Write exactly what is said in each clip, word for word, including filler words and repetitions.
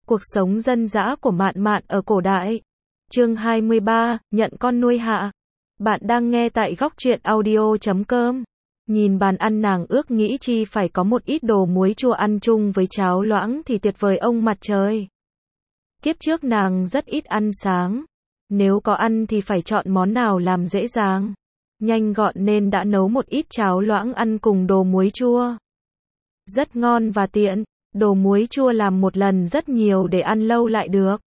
Cuộc sống dân dã của Mạn Mạn ở cổ đại. Chương hai mươi ba, nhận con nuôi hạ. Bạn đang nghe tại góc truyện audio chấm com. Nhìn bàn ăn nàng ước nghĩ chi phải có một ít đồ muối chua ăn chung với cháo loãng thì tuyệt vời ông mặt trời. Kiếp trước nàng rất ít ăn sáng. Nếu có ăn thì phải chọn món nào làm dễ dàng, nhanh gọn nên đã nấu một ít cháo loãng ăn cùng đồ muối chua. Rất ngon và tiện. Đồ muối chua làm một lần rất nhiều để ăn lâu lại được.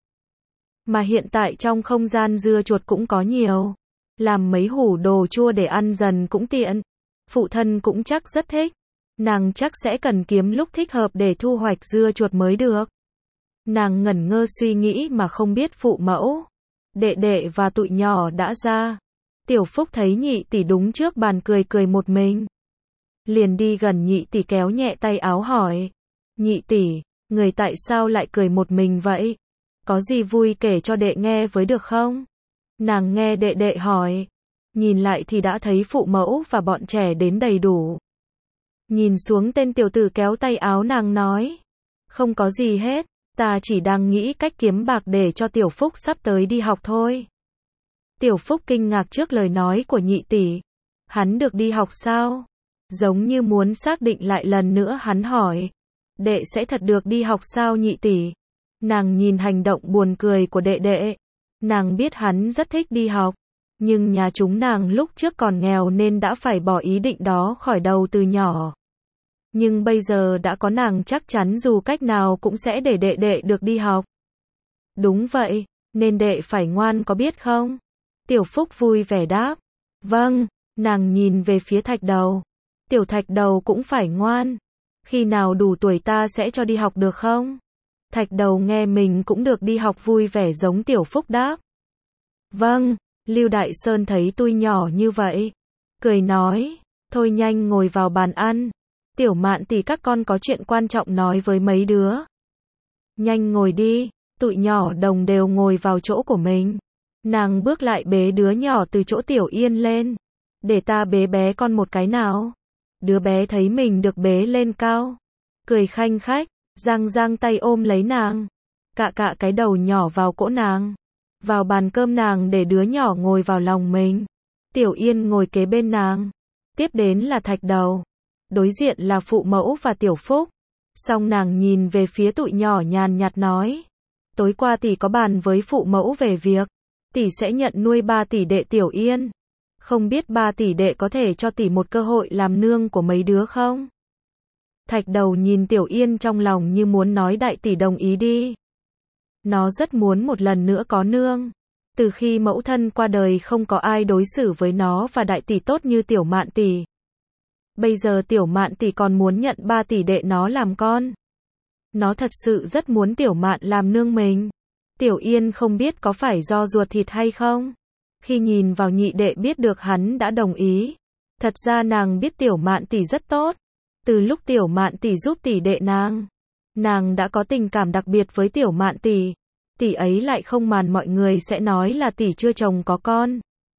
Mà hiện tại trong không gian dưa chuột cũng có nhiều. Làm mấy hủ đồ chua để ăn dần cũng tiện. Phụ thân cũng chắc rất thích. Nàng chắc sẽ cần kiếm lúc thích hợp để thu hoạch dưa chuột mới được. Nàng ngẩn ngơ suy nghĩ mà không biết phụ mẫu, đệ đệ và tụi nhỏ đã ra. Tiểu Phúc thấy nhị tỷ đúng trước bàn cười cười một mình. Liền đi gần nhị tỷ kéo nhẹ tay áo hỏi. Nhị tỷ, người tại sao lại cười một mình vậy? Có gì vui kể cho đệ nghe với được không? Nàng nghe đệ đệ hỏi. Nhìn lại thì đã thấy phụ mẫu và bọn trẻ đến đầy đủ. Nhìn xuống tên tiểu tử kéo tay áo nàng nói. Không có gì hết, ta chỉ đang nghĩ cách kiếm bạc để cho Tiểu Phúc sắp tới đi học thôi. Tiểu Phúc kinh ngạc trước lời nói của nhị tỷ. Hắn được đi học sao? Giống như muốn xác định lại lần nữa hắn hỏi. Đệ sẽ thật được đi học sao nhị tỷ? Nàng nhìn hành động buồn cười của đệ đệ. Nàng biết hắn rất thích đi học. Nhưng nhà chúng nàng lúc trước còn nghèo nên đã phải bỏ ý định đó khỏi đầu từ nhỏ. Nhưng bây giờ đã có nàng chắc chắn dù cách nào cũng sẽ để đệ đệ được đi học. Đúng vậy, nên đệ phải ngoan có biết không? Tiểu Phúc vui vẻ đáp. Vâng, nàng nhìn về phía Thạch Đầu. Tiểu Thạch Đầu cũng phải ngoan. Khi nào đủ tuổi ta sẽ cho đi học được không? Thạch Đầu nghe mình cũng được đi học vui vẻ giống Tiểu Phúc đáp. Vâng, Lưu Đại Sơn thấy tôi nhỏ như vậy. Cười nói, thôi nhanh ngồi vào bàn ăn. Tiểu Mạn tỷ các con có chuyện quan trọng nói với mấy đứa. Nhanh ngồi đi, tụi nhỏ đồng đều ngồi vào chỗ của mình. Nàng bước lại bế đứa nhỏ từ chỗ Tiểu Yên lên. Để ta bế bé con một cái nào. Đứa bé thấy mình được bế lên cao. Cười khanh khách, giang giang tay ôm lấy nàng. Cạ cạ cái đầu nhỏ vào cỗ nàng. Vào bàn cơm nàng để đứa nhỏ ngồi vào lòng mình. Tiểu Yên ngồi kế bên nàng. Tiếp đến là Thạch Đầu. Đối diện là phụ mẫu và Tiểu Phúc. Xong nàng nhìn về phía tụi nhỏ nhàn nhạt nói. Tối qua tỷ có bàn với phụ mẫu về việc. Tỷ sẽ nhận nuôi ba tỷ đệ Tiểu Yên. Không biết ba tỷ đệ có thể cho tỷ một cơ hội làm nương của mấy đứa không? Thạch Đầu nhìn Tiểu Yên trong lòng như muốn nói đại tỷ đồng ý đi. Nó rất muốn một lần nữa có nương. Từ khi mẫu thân qua đời không có ai đối xử với nó và đại tỷ tốt như Tiểu Mạn tỷ. Bây giờ Tiểu Mạn tỷ còn muốn nhận ba tỷ đệ nó làm con. Nó thật sự rất muốn Tiểu Mạn làm nương mình. Tiểu Yên không biết có phải do ruột thịt hay không. Khi nhìn vào nhị đệ biết được hắn đã đồng ý. Thật ra nàng biết Tiểu Mạn tỷ rất tốt. Từ lúc Tiểu Mạn tỷ giúp tỷ đệ nàng, nàng đã có tình cảm đặc biệt với Tiểu Mạn tỷ. Tỷ ấy lại không màn mọi người sẽ nói là tỷ chưa chồng có con,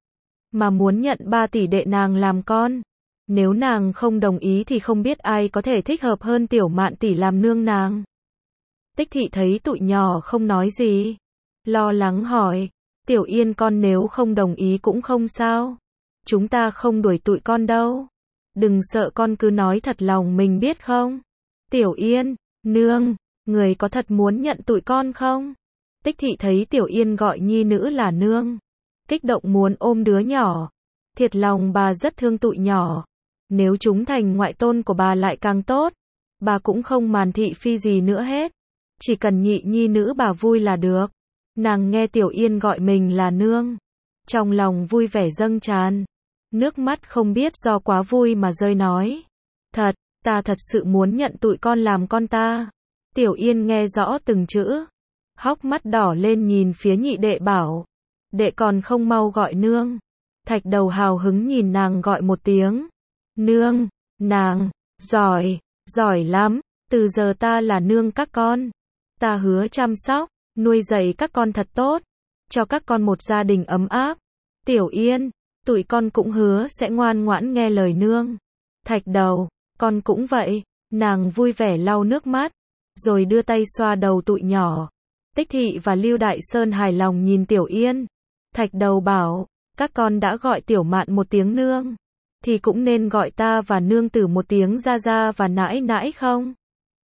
mà muốn nhận ba tỷ đệ nàng làm con. Nếu nàng không đồng ý thì không biết ai có thể thích hợp hơn Tiểu Mạn tỷ làm nương nàng. Tích Thị thấy tụi nhỏ không nói gì, lo lắng hỏi. Tiểu Yên con nếu không đồng ý cũng không sao. Chúng ta không đuổi tụi con đâu. Đừng sợ con cứ nói thật lòng mình biết không? Tiểu Yên, nương, người có thật muốn nhận tụi con không? Tích Thị thấy Tiểu Yên gọi nhi nữ là nương. Kích động muốn ôm đứa nhỏ. Thiệt lòng bà rất thương tụi nhỏ. Nếu chúng thành ngoại tôn của bà lại càng tốt. Bà cũng không màn thị phi gì nữa hết. Chỉ cần nhị nhi nữ bà vui là được. Nàng nghe Tiểu Yên gọi mình là nương. Trong lòng vui vẻ dâng tràn. Nước mắt không biết do quá vui mà rơi nói. Thật, ta thật sự muốn nhận tụi con làm con ta. Tiểu Yên nghe rõ từng chữ. Hốc mắt đỏ lên nhìn phía nhị đệ bảo. Đệ còn không mau gọi nương. Thạch Đầu hào hứng nhìn nàng gọi một tiếng. Nương, nàng, giỏi, giỏi lắm. Từ giờ ta là nương các con. Ta hứa chăm sóc, nuôi dạy các con thật tốt. Cho các con một gia đình ấm áp. Tiểu Yên, tụi con cũng hứa sẽ ngoan ngoãn nghe lời nương. Thạch Đầu, con cũng vậy. Nàng vui vẻ lau nước mắt. Rồi đưa tay xoa đầu tụi nhỏ. Tích Thị và Lưu Đại Sơn hài lòng nhìn Tiểu Yên. Thạch Đầu bảo, các con đã gọi Tiểu Mạn một tiếng nương, thì cũng nên gọi ta và nương tử một tiếng gia gia và nãi nãi không?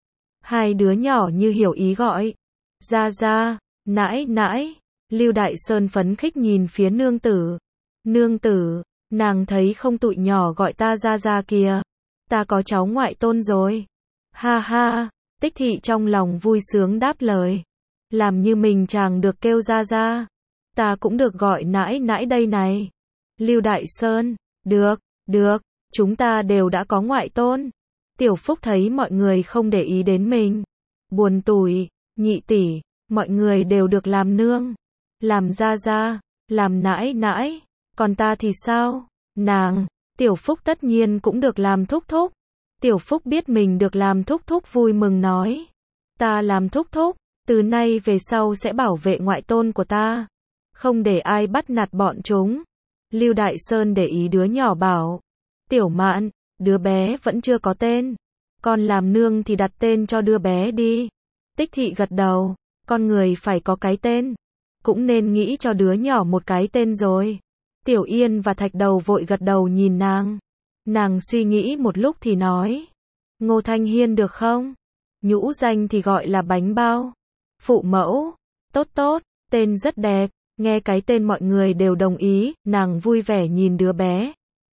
Hai đứa nhỏ như hiểu ý gọi. Gia gia, nãi nãi. Lưu Đại Sơn phấn khích nhìn phía nương tử. Nương tử, nàng thấy không tụi nhỏ gọi ta gia gia kìa. Ta có cháu ngoại tôn rồi. Ha ha, Tích Thị trong lòng vui sướng đáp lời. Làm như mình chàng được kêu gia gia. Ta cũng được gọi nãi nãi đây này. Lưu Đại Sơn, được, được, chúng ta đều đã có ngoại tôn. Tiểu Phúc thấy mọi người không để ý đến mình. Buồn tủi, Nhị tỷ, mọi người đều được làm nương, làm gia gia, làm nãi nãi, còn ta thì sao? Nàng, Tiểu Phúc tất nhiên cũng được làm thúc thúc. Tiểu Phúc biết mình được làm thúc thúc vui mừng nói. Ta làm thúc thúc, từ nay về sau sẽ bảo vệ ngoại tôn của ta. Không để ai bắt nạt bọn chúng. Lưu Đại Sơn để ý đứa nhỏ bảo. Tiểu Mạn, đứa bé vẫn chưa có tên. Con làm nương thì đặt tên cho đứa bé đi. Tích Thị gật đầu. Con người phải có cái tên. Cũng nên nghĩ cho đứa nhỏ một cái tên rồi. Tiểu Yên và Thạch Đầu vội gật đầu nhìn nàng. Nàng suy nghĩ một lúc thì nói. Ngô Thanh Hiên được không? Nhũ danh thì gọi là bánh bao. Phụ mẫu. Tốt tốt, tên rất đẹp. Nghe cái tên mọi người đều đồng ý, nàng vui vẻ nhìn đứa bé.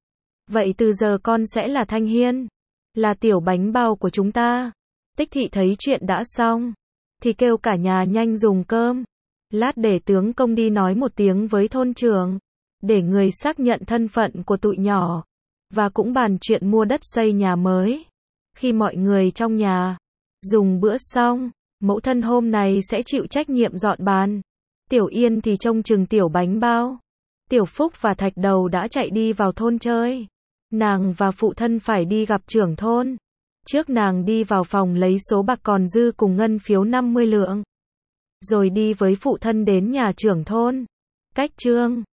Vậy từ giờ con sẽ là Thanh Hiên, là tiểu bánh bao của chúng ta. Tích Thị thấy chuyện đã xong, thì kêu cả nhà nhanh dùng cơm. Lát để tướng công đi nói một tiếng với thôn trưởng, để người xác nhận thân phận của tụi nhỏ, và cũng bàn chuyện mua đất xây nhà mới. Khi mọi người trong nhà dùng bữa xong, mẫu thân hôm này sẽ chịu trách nhiệm dọn bàn. Tiểu Yên thì trông chừng tiểu bánh bao. Tiểu Phúc và Thạch Đầu đã chạy đi vào thôn chơi. Nàng và phụ thân phải đi gặp trưởng thôn. Trước nàng đi vào phòng lấy số bạc còn dư cùng ngân phiếu năm mươi lượng. Rồi đi với phụ thân đến nhà trưởng thôn. Cách chương